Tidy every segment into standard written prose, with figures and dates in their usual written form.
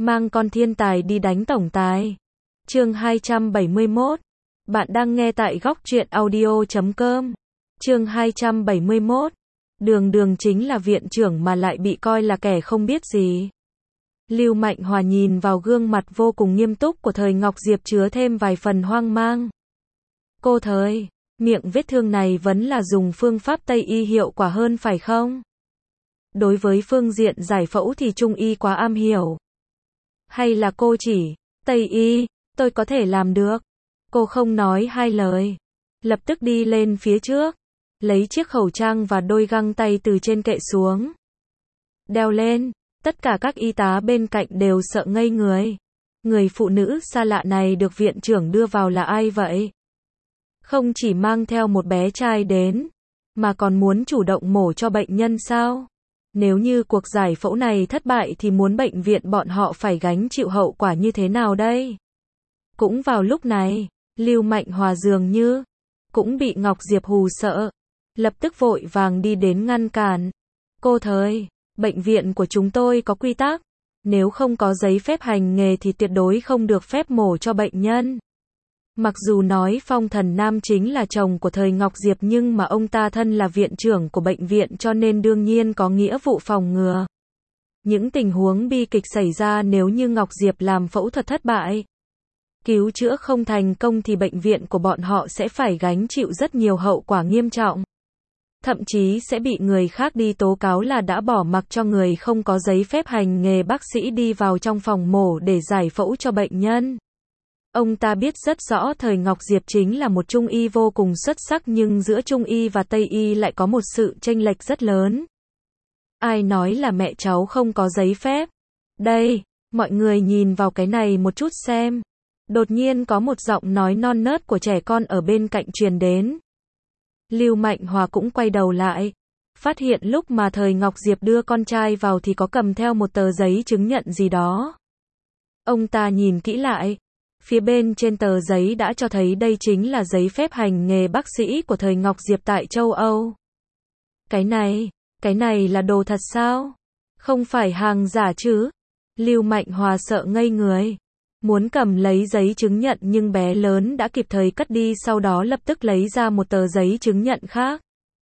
Mang con thiên tài đi đánh tổng tài. Chương 271. Bạn đang nghe tại góc truyện audio.com. Chương 271. Đường chính là viện trưởng mà lại bị coi là kẻ không biết gì. Lưu Mạnh Hòa nhìn vào gương mặt vô cùng nghiêm túc của Thời Ngọc Diệp chứa thêm vài phần hoang mang. Cô Thời, miệng vết thương này vẫn là dùng phương pháp Tây y hiệu quả hơn phải không? Đối với phương diện giải phẫu thì Trung y quá am hiểu. Hay là cô chỉ, Tây y, tôi có thể làm được. Cô không nói hai lời. Lập tức đi lên phía trước. Lấy chiếc khẩu trang và đôi găng tay từ trên kệ xuống. Đeo lên. Tất cả các y tá bên cạnh đều sợ ngây người. Người phụ nữ xa lạ này được viện trưởng đưa vào là ai vậy? Không chỉ mang theo một bé trai đến, mà còn muốn chủ động mổ cho bệnh nhân sao? Nếu như cuộc giải phẫu này thất bại thì muốn bệnh viện bọn họ phải gánh chịu hậu quả như thế nào đây? Cũng vào lúc này, Lưu Mạnh Hòa dường như cũng bị Ngọc Diệp hù sợ, lập tức vội vàng đi đến ngăn cản. Cô Thời, bệnh viện của chúng tôi có quy tắc, nếu không có giấy phép hành nghề thì tuyệt đối không được phép mổ cho bệnh nhân. Mặc dù nói Phong Thần Nam chính là chồng của Thời Ngọc Diệp nhưng mà ông ta thân là viện trưởng của bệnh viện cho nên đương nhiên có nghĩa vụ phòng ngừa những tình huống bi kịch xảy ra nếu như Ngọc Diệp làm phẫu thuật thất bại. Cứu chữa không thành công thì bệnh viện của bọn họ sẽ phải gánh chịu rất nhiều hậu quả nghiêm trọng. Thậm chí sẽ bị người khác đi tố cáo là đã bỏ mặc cho người không có giấy phép hành nghề bác sĩ đi vào trong phòng mổ để giải phẫu cho bệnh nhân. Ông ta biết rất rõ Thời Ngọc Diệp chính là một trung y vô cùng xuất sắc nhưng giữa trung y và tây y lại có một sự chênh lệch rất lớn. Ai nói là mẹ cháu không có giấy phép? Đây, mọi người nhìn vào cái này một chút xem. Đột nhiên có một giọng nói non nớt của trẻ con ở bên cạnh truyền đến. Lưu Mạnh Hòa cũng quay đầu lại. Phát hiện lúc mà Thời Ngọc Diệp đưa con trai vào thì có cầm theo một tờ giấy chứng nhận gì đó. Ông ta nhìn kỹ lại. Phía bên trên tờ giấy đã cho thấy đây chính là giấy phép hành nghề bác sĩ của Thời Ngọc Diệp tại châu Âu. Cái này là đồ thật sao? Không phải hàng giả chứ? Lưu Mạnh Hòa sợ ngây người. Muốn cầm lấy giấy chứng nhận nhưng bé lớn đã kịp thời cất đi sau đó lập tức lấy ra một tờ giấy chứng nhận khác.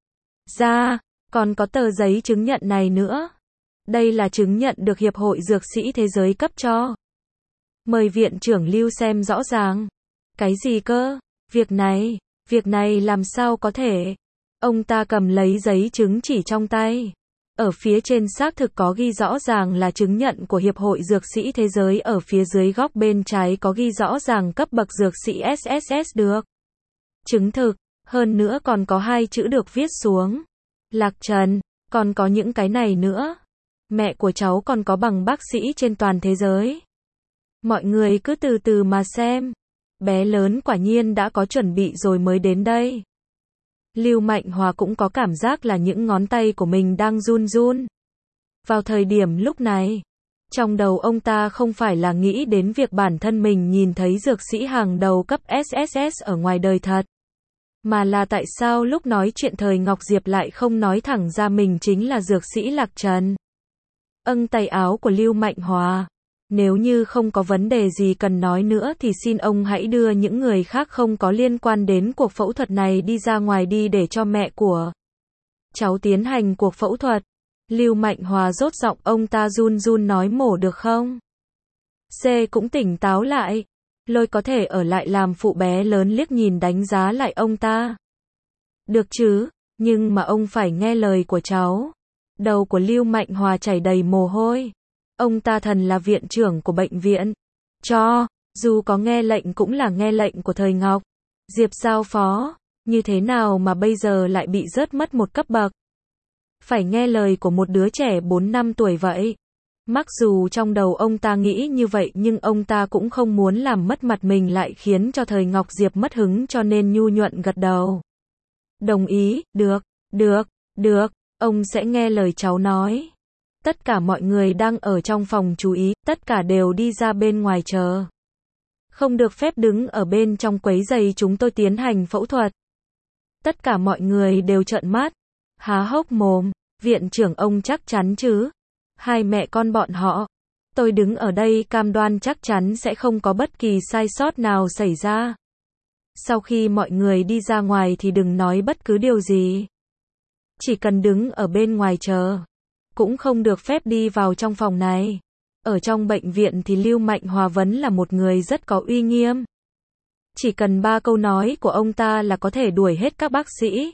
Còn có tờ giấy chứng nhận này nữa. Đây là chứng nhận được Hiệp hội Dược sĩ Thế giới cấp cho. Mời viện trưởng Lưu xem rõ ràng. Cái gì cơ? Việc này làm sao có thể? Ông ta cầm lấy giấy chứng chỉ trong tay. Ở phía trên xác thực có ghi rõ ràng là chứng nhận của Hiệp hội Dược sĩ Thế giới, ở phía dưới góc bên trái có ghi rõ ràng cấp bậc dược sĩ SSS được chứng thực, hơn nữa còn có hai chữ được viết xuống. Lạc Trần, còn có những cái này nữa. Mẹ của cháu còn có bằng bác sĩ trên toàn thế giới. Mọi người cứ từ từ mà xem. Bé lớn quả nhiên đã có chuẩn bị rồi mới đến đây. Lưu Mạnh Hòa cũng có cảm giác là những ngón tay của mình đang run run. Vào thời điểm lúc này, trong đầu ông ta không phải là nghĩ đến việc bản thân mình nhìn thấy dược sĩ hàng đầu cấp SSS ở ngoài đời thật. Mà là tại sao lúc nói chuyện Thời Ngọc Diệp lại không nói thẳng ra mình chính là dược sĩ Lạc Trần. Tay áo của Lưu Mạnh Hòa. Nếu như không có vấn đề gì cần nói nữa thì xin ông hãy đưa những người khác không có liên quan đến cuộc phẫu thuật này đi ra ngoài đi để cho mẹ của cháu tiến hành cuộc phẫu thuật. Lưu Mạnh Hòa rốt giọng, ông ta run run nói mổ được không? C cũng tỉnh táo lại. Lôi có thể ở lại làm phụ, bé lớn liếc nhìn đánh giá lại ông ta. Được chứ, nhưng mà ông phải nghe lời của cháu. Đầu của Lưu Mạnh Hòa chảy đầy mồ hôi. Ông ta thần là viện trưởng của bệnh viện. Dù có nghe lệnh cũng là nghe lệnh của Thời Ngọc Diệp giao phó. Như thế nào mà bây giờ lại bị rớt mất một cấp bậc? Phải nghe lời của một đứa trẻ 4 năm tuổi vậy. Mặc dù trong đầu ông ta nghĩ như vậy nhưng ông ta cũng không muốn làm mất mặt mình lại khiến cho Thời Ngọc Diệp mất hứng cho nên nhu nhuận gật đầu. Đồng ý, được, ông sẽ nghe lời cháu nói. Tất cả mọi người đang ở trong phòng chú ý, tất cả đều đi ra bên ngoài chờ. Không được phép đứng ở bên trong quấy rầy chúng tôi tiến hành phẫu thuật. Tất cả mọi người đều trợn mắt, há hốc mồm, viện trưởng ông chắc chắn chứ? Hai mẹ con bọn họ Tôi đứng ở đây cam đoan chắc chắn sẽ không có bất kỳ sai sót nào xảy ra. Sau khi mọi người đi ra ngoài thì đừng nói bất cứ điều gì. Chỉ cần đứng ở bên ngoài chờ. Cũng không được phép đi vào trong phòng này. Ở trong bệnh viện thì Lưu Mạnh Hòa vẫn là một người rất có uy nghiêm. Chỉ cần 3 câu nói của ông ta là có thể đuổi hết các bác sĩ,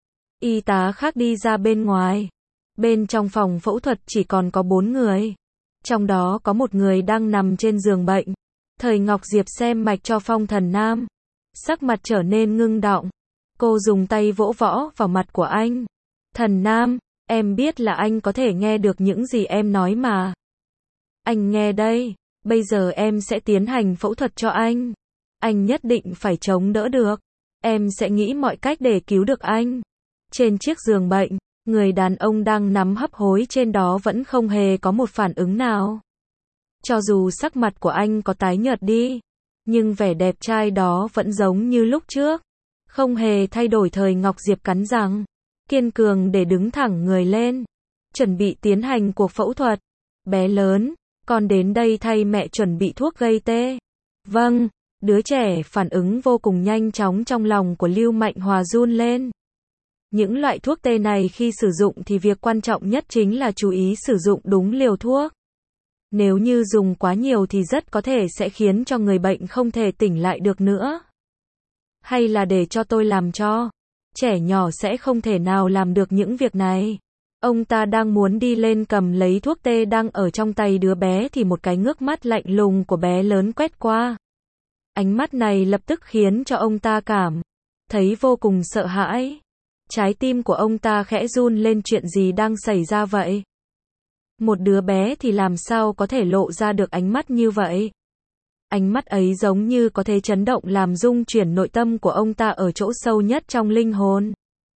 y tá khác đi ra bên ngoài. Bên trong phòng phẫu thuật chỉ còn có 4 người. Trong đó có một người đang nằm trên giường bệnh. Thời Ngọc Diệp xem mạch cho Phong Thần Nam. Sắc mặt trở nên ngưng đọng. Cô dùng tay vỗ võ vào mặt của anh. Thần Nam, em biết là anh có thể nghe được những gì em nói mà. Anh nghe đây, bây giờ em sẽ tiến hành phẫu thuật cho anh. Anh nhất định phải chống đỡ được. Em sẽ nghĩ mọi cách để cứu được anh. Trên chiếc giường bệnh, người đàn ông đang nằm hấp hối trên đó vẫn không hề có một phản ứng nào. Cho dù sắc mặt của anh có tái nhợt đi, nhưng vẻ đẹp trai đó vẫn giống như lúc trước. Không hề thay đổi. Thời Ngọc Diệp cắn răng, kiên cường để đứng thẳng người lên. Chuẩn bị tiến hành cuộc phẫu thuật. Bé lớn, con đến đây thay mẹ chuẩn bị thuốc gây tê. Vâng, đứa trẻ phản ứng vô cùng nhanh chóng. Trong lòng của Lưu Mạnh Hòa run lên. Những loại thuốc tê này khi sử dụng thì việc quan trọng nhất chính là chú ý sử dụng đúng liều thuốc. Nếu như dùng quá nhiều thì rất có thể sẽ khiến cho người bệnh không thể tỉnh lại được nữa. Hay là để cho tôi làm cho? Trẻ nhỏ sẽ không thể nào làm được những việc này. Ông ta đang muốn đi lên cầm lấy thuốc tê đang ở trong tay đứa bé thì một cái ngước mắt lạnh lùng của bé lớn quét qua. Ánh mắt này lập tức khiến cho ông ta cảm thấy vô cùng sợ hãi. Trái tim của ông ta khẽ run lên. Chuyện gì đang xảy ra vậy? Một đứa bé thì làm sao có thể lộ ra được ánh mắt như vậy? Ánh mắt ấy giống như có thể chấn động làm rung chuyển nội tâm của ông ta ở chỗ sâu nhất trong linh hồn.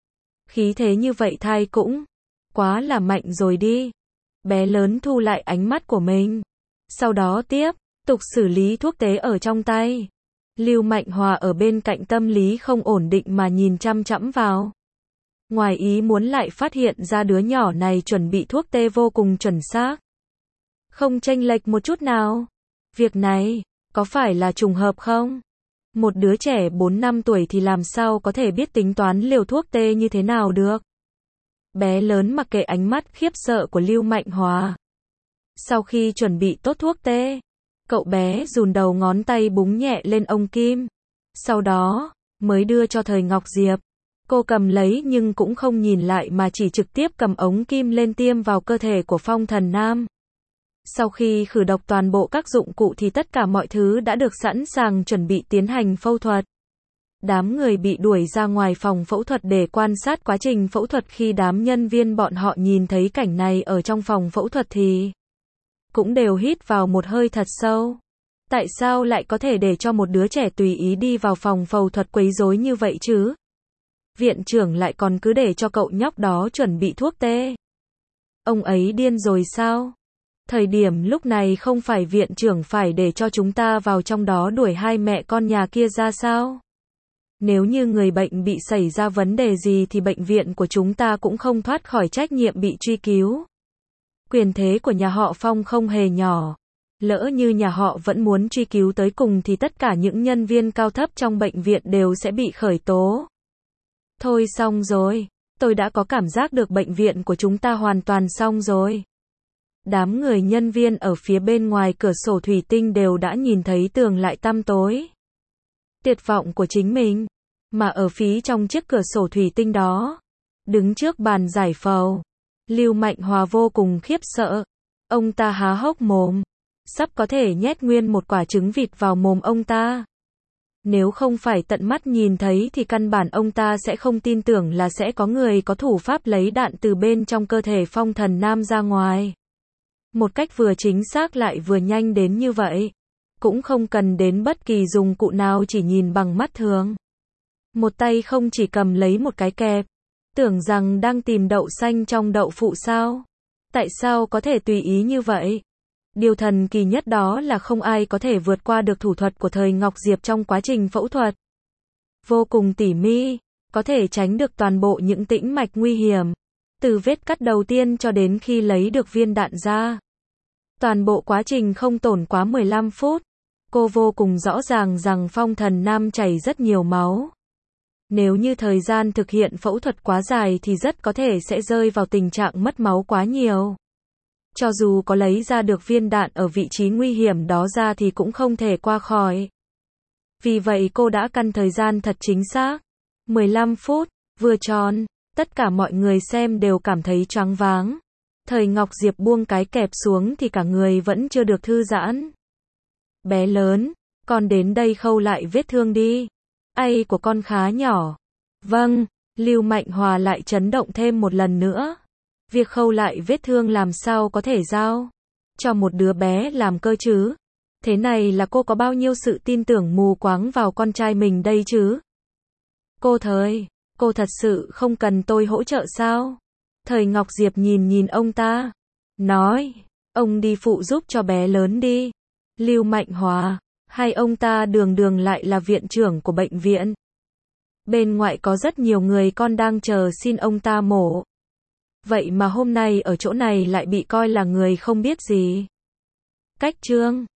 Khí thế như vậy thai cũng quá là mạnh rồi đi. Bé lớn thu lại ánh mắt của mình. Sau đó tiếp tục xử lý thuốc tê ở trong tay. Lưu Mạnh Hòa ở bên cạnh tâm lý không ổn định mà nhìn chăm chăm vào. Ngoài ý muốn lại phát hiện ra đứa nhỏ này chuẩn bị thuốc tê vô cùng chuẩn xác. Không chênh lệch một chút nào. Việc này, có phải là trùng hợp không? Một đứa trẻ 4 năm tuổi thì làm sao có thể biết tính toán liều thuốc tê như thế nào được? Bé lớn mặc kệ ánh mắt khiếp sợ của Lưu Mạnh Hòa. Sau khi chuẩn bị tốt thuốc tê, cậu bé dùn đầu ngón tay búng nhẹ lên ống kim. Sau đó, mới đưa cho Thời Ngọc Diệp. Cô cầm lấy nhưng cũng không nhìn lại mà chỉ trực tiếp cầm ống kim lên tiêm vào cơ thể của Phong Thần Nam. Sau khi khử độc toàn bộ các dụng cụ thì tất cả mọi thứ đã được sẵn sàng chuẩn bị tiến hành phẫu thuật. Đám người bị đuổi ra ngoài phòng phẫu thuật để quan sát quá trình phẫu thuật. Khi đám nhân viên bọn họ nhìn thấy cảnh này ở trong phòng phẫu thuật thì cũng đều hít vào một hơi thật sâu. Tại sao lại có thể để cho một đứa trẻ tùy ý đi vào phòng phẫu thuật quấy rối như vậy chứ? Viện trưởng lại còn cứ để cho cậu nhóc đó chuẩn bị thuốc tê. Ông ấy điên rồi sao? Thời điểm lúc này không phải viện trưởng phải để cho chúng ta vào trong đó đuổi hai mẹ con nhà kia ra sao? Nếu như người bệnh bị xảy ra vấn đề gì thì bệnh viện của chúng ta cũng không thoát khỏi trách nhiệm bị truy cứu. Quyền thế của nhà họ Phong không hề nhỏ. Lỡ như nhà họ vẫn muốn truy cứu tới cùng thì tất cả những nhân viên cao thấp trong bệnh viện đều sẽ bị khởi tố. Thôi xong rồi, tôi đã có cảm giác được bệnh viện của chúng ta hoàn toàn xong rồi. Đám người nhân viên ở phía bên ngoài cửa sổ thủy tinh đều đã nhìn thấy tường lại tăm tối. Tuyệt vọng của chính mình. Mà ở phía trong chiếc cửa sổ thủy tinh đó, đứng trước bàn giải phẫu, Lưu Mạnh Hòa vô cùng khiếp sợ. Ông ta há hốc mồm, sắp có thể nhét nguyên một quả trứng vịt vào mồm ông ta. Nếu không phải tận mắt nhìn thấy thì căn bản ông ta sẽ không tin tưởng là sẽ có người có thủ pháp lấy đạn từ bên trong cơ thể Phong Thần Nam ra ngoài. Một cách vừa chính xác lại vừa nhanh đến như vậy. Cũng không cần đến bất kỳ dụng cụ nào, chỉ nhìn bằng mắt thường. Một tay không chỉ cầm lấy một cái kẹp. Tưởng rằng đang tìm đậu xanh trong đậu phụ sao? Tại sao có thể tùy ý như vậy? Điều thần kỳ nhất đó là không ai có thể vượt qua được thủ thuật của Thời Ngọc Diệp trong quá trình phẫu thuật. Vô cùng tỉ mỉ, có thể tránh được toàn bộ những tĩnh mạch nguy hiểm. Từ vết cắt đầu tiên cho đến khi lấy được viên đạn ra. Toàn bộ quá trình không tổn quá 15 phút. Cô vô cùng rõ ràng rằng Phong Thần Nam chảy rất nhiều máu. Nếu như thời gian thực hiện phẫu thuật quá dài thì rất có thể sẽ rơi vào tình trạng mất máu quá nhiều. Cho dù có lấy ra được viên đạn ở vị trí nguy hiểm đó ra thì cũng không thể qua khỏi. Vì vậy cô đã căn thời gian thật chính xác. 15 phút, vừa tròn. Tất cả mọi người xem đều cảm thấy choáng váng. Thời Ngọc Diệp buông cái kẹp xuống thì cả người vẫn chưa được thư giãn. Bé lớn, con đến đây khâu lại vết thương đi. Ai của con khá nhỏ. Vâng, Lưu Mạnh Hòa lại chấn động thêm một lần nữa. Việc khâu lại vết thương làm sao có thể giao cho một đứa bé làm cơ chứ? Thế này là cô có bao nhiêu sự tin tưởng mù quáng vào con trai mình đây chứ? Cô thật sự không cần tôi hỗ trợ sao? Thời Ngọc Diệp nhìn ông ta. Nói, ông đi phụ giúp cho bé lớn đi. Lưu Mạnh Hòa, hay ông ta đường lại là viện trưởng của bệnh viện. Bên ngoại có rất nhiều người con đang chờ xin ông ta mổ. Vậy mà hôm nay ở chỗ này lại bị coi là người không biết gì. Cách chương